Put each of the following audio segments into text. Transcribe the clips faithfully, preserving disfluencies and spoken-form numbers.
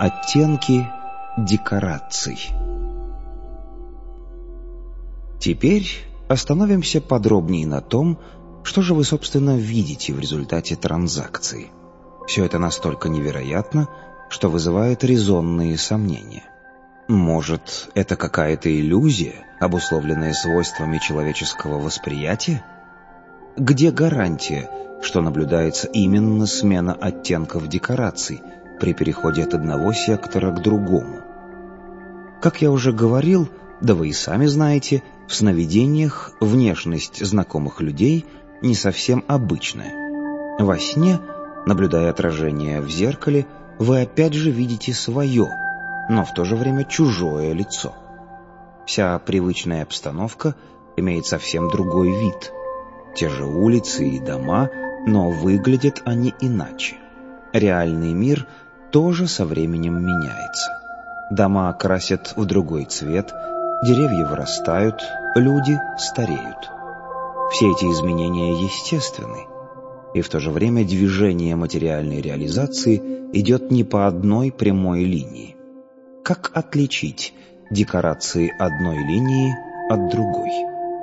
Оттенки декораций. Теперь остановимся подробнее на том, что же вы, собственно, видите в результате транзакции. Все это настолько невероятно, что вызывает резонные сомнения. Может, это какая-то иллюзия, обусловленная свойствами человеческого восприятия? Где гарантия, что наблюдается именно смена оттенков декораций при переходе от одного сектора к другому? Как я уже говорил, да вы и сами знаете, в сновидениях внешность знакомых людей не совсем обычная. Во сне, наблюдая отражение в зеркале, вы опять же видите свое, но в то же время чужое лицо. Вся привычная обстановка имеет совсем другой вид. Те же улицы и дома, но выглядят они иначе. Реальный мир тоже со временем меняется. Дома красят в другой цвет, деревья вырастают, люди стареют. Все эти изменения естественны, и в то же время движение материальной реализации идет не по одной прямой линии. Как отличить декорации одной линии от другой?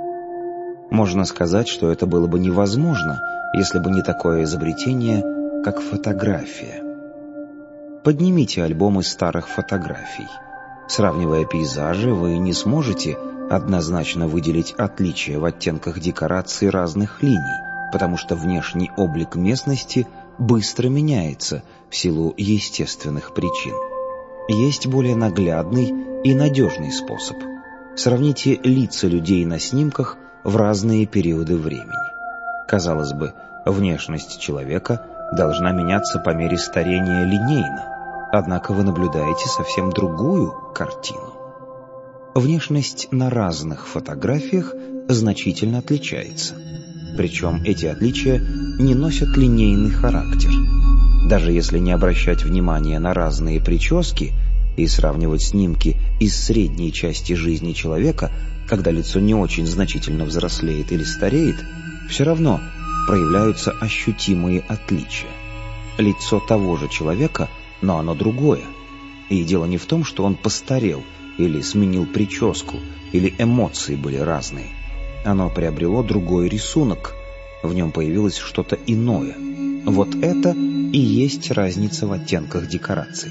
Можно сказать, что это было бы невозможно, если бы не такое изобретение, как фотография. Поднимите альбомы старых фотографий. Сравнивая пейзажи, вы не сможете однозначно выделить отличия в оттенках декораций разных линий, потому что внешний облик местности быстро меняется в силу естественных причин. Есть более наглядный и надежный способ. Сравните лица людей на снимках в разные периоды времени. Казалось бы, внешность человека должна меняться по мере старения линейно, однако вы наблюдаете совсем другую картину. Внешность на разных фотографиях значительно отличается. Причем эти отличия не носят линейный характер. Даже если не обращать внимания на разные прически и сравнивать снимки из средней части жизни человека, когда лицо не очень значительно взрослеет или стареет, все равно проявляются ощутимые отличия. Лицо того же человека, но оно другое. И дело не в том, что он постарел или сменил прическу, или эмоции были разные. Оно приобрело другой рисунок, в нем появилось что-то иное. Вот это и есть разница в оттенках декораций.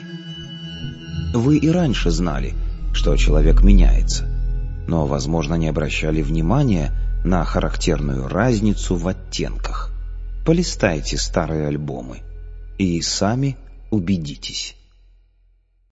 Вы и раньше знали, что человек меняется, но, возможно, не обращали внимания на характерную разницу в оттенках. Полистайте старые альбомы и сами убедитесь.